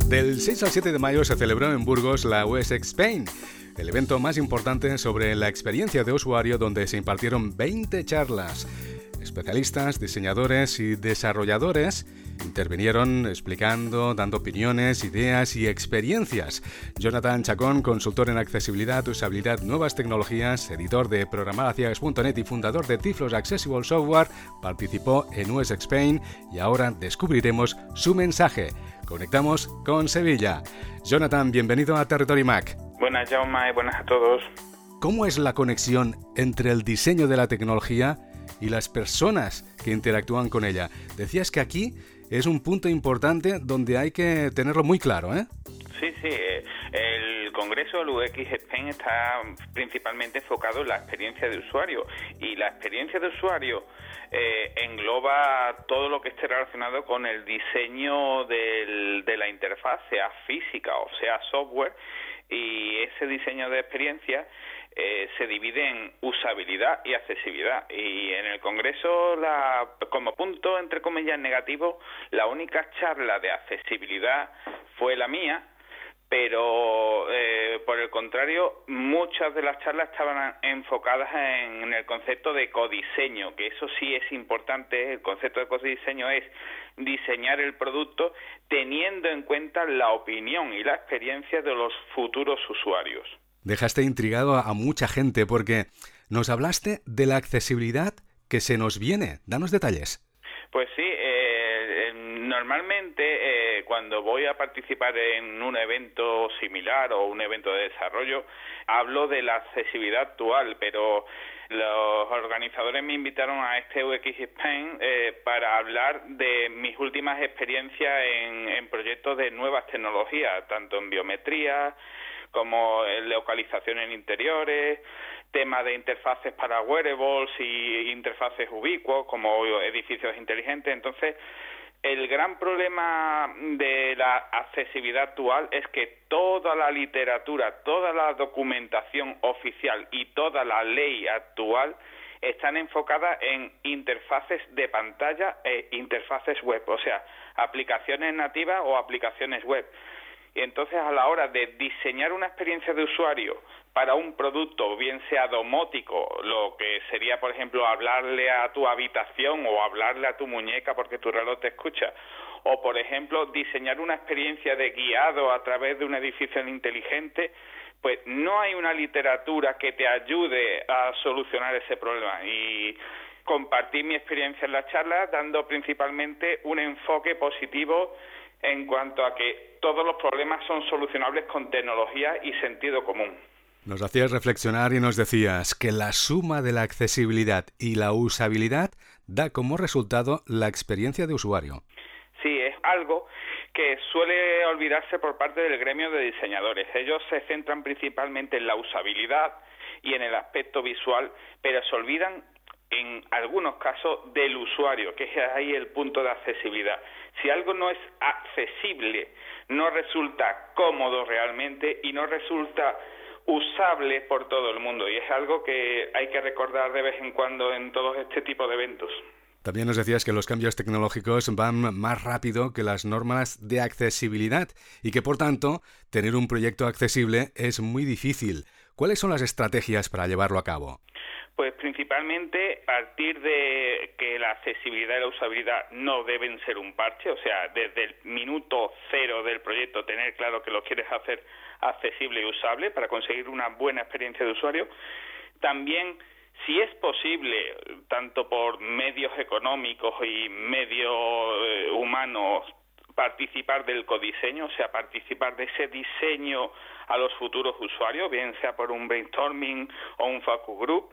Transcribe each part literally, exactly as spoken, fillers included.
Del seis al siete de mayo se celebró en Burgos la U X Spain, el evento más importante sobre la experiencia de usuario, donde se impartieron veinte charlas. Especialistas, diseñadores y desarrolladores intervinieron explicando, dando opiniones, ideas y experiencias. Jonathan Chacón, consultor en accesibilidad, usabilidad, nuevas tecnologías, editor de programacias punto net y fundador de Tiflos Accessible Software, participó en U X Spain y ahora descubriremos su mensaje. Conectamos con Sevilla. Jonathan, bienvenido a Territory Mac. Buenas, Jaume, y buenas a todos. ¿Cómo es la conexión entre el diseño de la tecnología y las personas que interactúan con ella? Decías que aquí es un punto importante donde hay que tenerlo muy claro, ¿eh? Sí, sí. El Congreso, el U X Spain, está principalmente enfocado en la experiencia de usuario. Y la experiencia de usuario eh, engloba todo lo que esté relacionado con el diseño del, de la interfaz, sea física o sea software. Y ese diseño de experiencia eh, se divide en usabilidad y accesibilidad. Y en el Congreso, la, como punto, entre comillas, negativo, la única charla de accesibilidad fue la mía, pero eh, por el contrario, muchas de las charlas estaban enfocadas en, en el concepto de codiseño, que eso sí es importante. El concepto de codiseño es diseñar el producto teniendo en cuenta la opinión y la experiencia de los futuros usuarios. Dejaste intrigado a mucha gente porque nos hablaste de la accesibilidad que se nos viene. Danos detalles. Pues sí, eh, normalmente eh, cuando voy a participar en un evento similar o un evento de desarrollo, hablo de la accesibilidad actual, pero los organizadores me invitaron a este U X Spain eh, para hablar de mis últimas experiencias en, en proyectos de nuevas tecnologías, tanto en biometría como en localización en interiores, temas de interfaces para wearables y interfaces ubicuos como edificios inteligentes. Entonces, el gran problema de la accesibilidad actual es que toda la literatura, toda la documentación oficial y toda la ley actual están enfocadas en interfaces de pantalla e interfaces web, o sea, aplicaciones nativas o aplicaciones web. Y entonces, a la hora de diseñar una experiencia de usuario para un producto, bien sea domótico, lo que sería, por ejemplo, hablarle a tu habitación o hablarle a tu muñeca porque tu reloj te escucha, o, por ejemplo, diseñar una experiencia de guiado a través de un edificio inteligente, pues no hay una literatura que te ayude a solucionar ese problema. Y compartí mi experiencia en la charla dando principalmente un enfoque positivo en cuanto a que todos los problemas son solucionables con tecnología y sentido común. Nos hacías reflexionar y nos decías que la suma de la accesibilidad y la usabilidad da como resultado la experiencia de usuario. Sí, es algo que suele olvidarse por parte del gremio de diseñadores. Ellos se centran principalmente en la usabilidad y en el aspecto visual, pero se olvidan en algunos casos del usuario, que es ahí el punto de accesibilidad. Si algo no es accesible, no resulta cómodo realmente y no resulta usable por todo el mundo, y es algo que hay que recordar de vez en cuando en todo este tipo de eventos. También nos decías que los cambios tecnológicos van más rápido que las normas de accesibilidad y que, por tanto, tener un proyecto accesible es muy difícil. ¿Cuáles son las estrategias para llevarlo a cabo? Pues principalmente partir de que la accesibilidad y la usabilidad no deben ser un parche, o sea, desde el minuto cero del proyecto tener claro que lo quieres hacer accesible y usable para conseguir una buena experiencia de usuario. También, si es posible, tanto por medios económicos y medios eh, humanos, participar del codiseño, o sea, participar de ese diseño a los futuros usuarios, bien sea por un brainstorming o un focus group.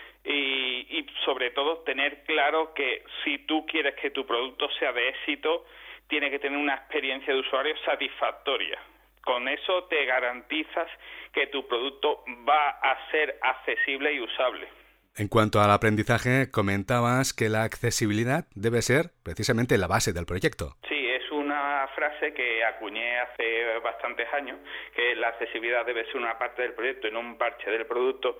Y, y sobre todo tener claro que si tú quieres que tu producto sea de éxito, tiene que tener una experiencia de usuario satisfactoria. Con eso te garantizas que tu producto va a ser accesible y usable. En cuanto al aprendizaje, comentabas que la accesibilidad debe ser precisamente la base del proyecto. Sí, es una frase que acuñé hace bastantes años, que la accesibilidad debe ser una parte del proyecto y no un parche del producto.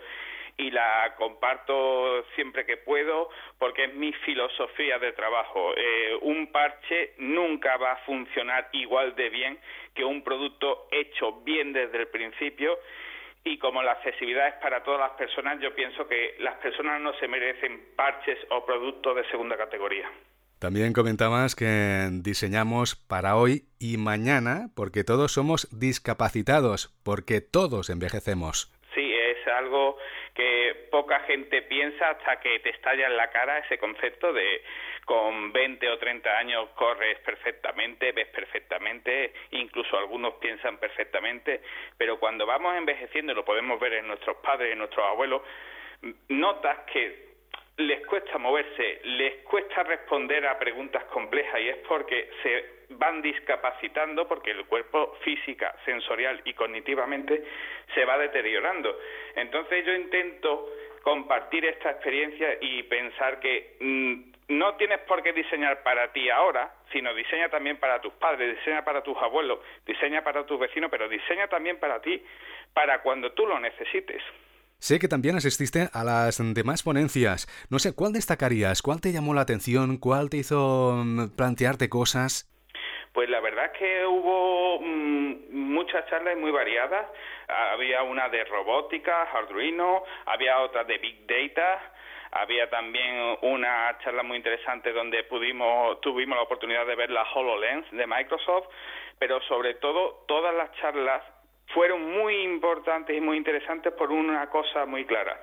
y la comparto siempre que puedo porque es mi filosofía de trabajo. Eh, un parche nunca va a funcionar igual de bien que un producto hecho bien desde el principio, y como la accesibilidad es para todas las personas, yo pienso que las personas no se merecen parches o productos de segunda categoría. También comentabas que diseñamos para hoy y mañana porque todos somos discapacitados, porque todos envejecemos. Sí, es algo que poca gente piensa hasta que te estalla en la cara ese concepto de con veinte o treinta años corres perfectamente, ves perfectamente, incluso algunos piensan perfectamente, pero cuando vamos envejeciendo, lo podemos ver en nuestros padres y en nuestros abuelos, notas que les cuesta moverse, les cuesta responder a preguntas complejas, y es porque se van discapacitando, porque el cuerpo física, sensorial y cognitivamente se va deteriorando. Entonces yo intento compartir esta experiencia y pensar que mmm, no tienes por qué diseñar para ti ahora, sino diseña también para tus padres, diseña para tus abuelos, diseña para tus vecinos, pero diseña también para ti, para cuando tú lo necesites. Sé que también asististe a las demás ponencias. No sé, ¿cuál destacarías? ¿Cuál te llamó la atención? ¿Cuál te hizo plantearte cosas? Pues la verdad es que hubo mmm, muchas charlas muy variadas. Había una de robótica, Arduino, había otra de Big Data, había también una charla muy interesante donde pudimos tuvimos la oportunidad de ver la HoloLens de Microsoft, pero sobre todo todas las charlas fueron muy importantes y muy interesantes por una cosa muy clara.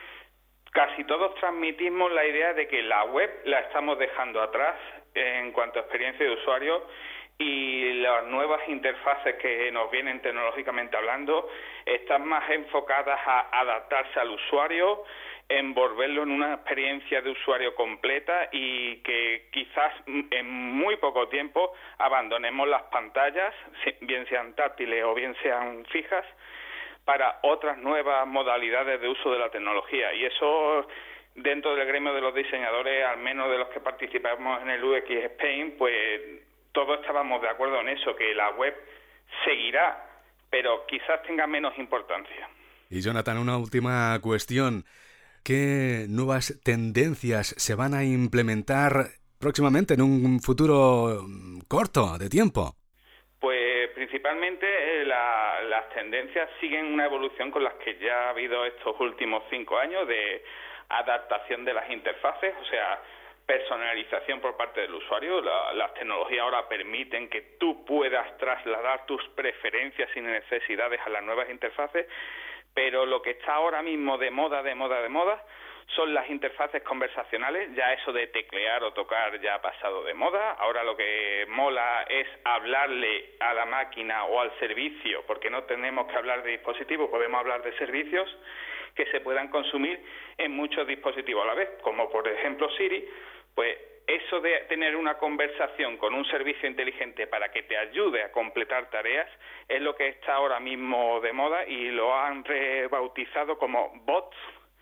Casi todos transmitimos la idea de que la web la estamos dejando atrás en cuanto a experiencia de usuario, y las nuevas interfaces que nos vienen tecnológicamente hablando están más enfocadas a adaptarse al usuario, envolverlo en una experiencia de usuario completa, y que quizás en muy poco tiempo abandonemos las pantallas, bien sean táctiles o bien sean fijas, para otras nuevas modalidades de uso de la tecnología. Y eso, dentro del gremio de los diseñadores, al menos de los que participamos en el U X Spain, pues todos estábamos de acuerdo en eso, que la web seguirá, pero quizás tenga menos importancia. Y Jonathan, una última cuestión. ¿Qué nuevas tendencias se van a implementar próximamente en un futuro corto de tiempo? Pues principalmente eh, la, las tendencias siguen una evolución con las que ya ha habido estos últimos cinco años de adaptación de las interfaces, o sea, personalización por parte del usuario. La, las tecnologías ahora permiten que tú puedas trasladar tus preferencias y necesidades a las nuevas interfaces, pero lo que está ahora mismo de moda, de moda, de moda, son las interfaces conversacionales. Ya eso de teclear o tocar ya ha pasado de moda. Ahora lo que mola es hablarle a la máquina o al servicio, porque no tenemos que hablar de dispositivos, podemos hablar de servicios que se puedan consumir en muchos dispositivos a la vez, como por ejemplo Siri. Pues eso de tener una conversación con un servicio inteligente para que te ayude a completar tareas es lo que está ahora mismo de moda, y lo han rebautizado como bots.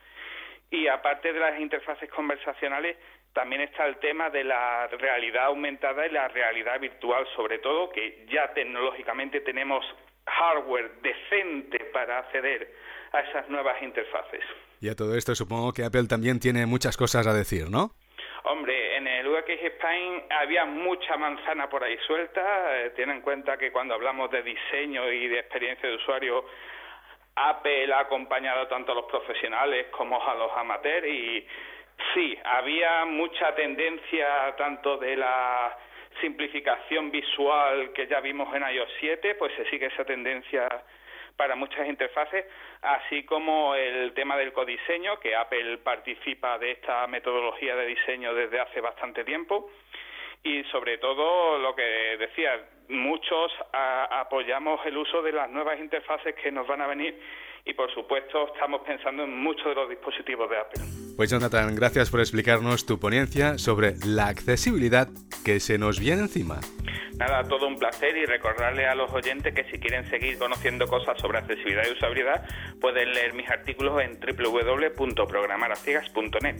Y aparte de las interfaces conversacionales, también está el tema de la realidad aumentada y la realidad virtual, sobre todo, que ya tecnológicamente tenemos hardware decente para acceder a esas nuevas interfaces. Y a todo esto supongo que Apple también tiene muchas cosas a decir, ¿no? Hombre, en el U X Spain había mucha manzana por ahí suelta. Eh, ten en cuenta que cuando hablamos de diseño y de experiencia de usuario, Apple ha acompañado tanto a los profesionales como a los amateurs, y sí, había mucha tendencia tanto de la simplificación visual que ya vimos en i O S siete, pues se sigue esa tendencia para muchas interfaces, así como el tema del codiseño, que Apple participa de esta metodología de diseño desde hace bastante tiempo, y sobre todo lo que decía, muchos a, apoyamos el uso de las nuevas interfaces que nos van a venir, y por supuesto estamos pensando en muchos de los dispositivos de Apple. Pues Jonathan, gracias por explicarnos tu ponencia sobre la accesibilidad que se nos viene encima. Nada, todo un placer, y recordarle a los oyentes que si quieren seguir conociendo cosas sobre accesibilidad y usabilidad pueden leer mis artículos en doble u doble u doble u punto programar a ciegas punto net.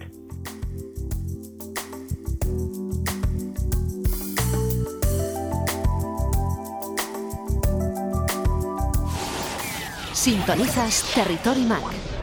Sintonizas Territory Mac.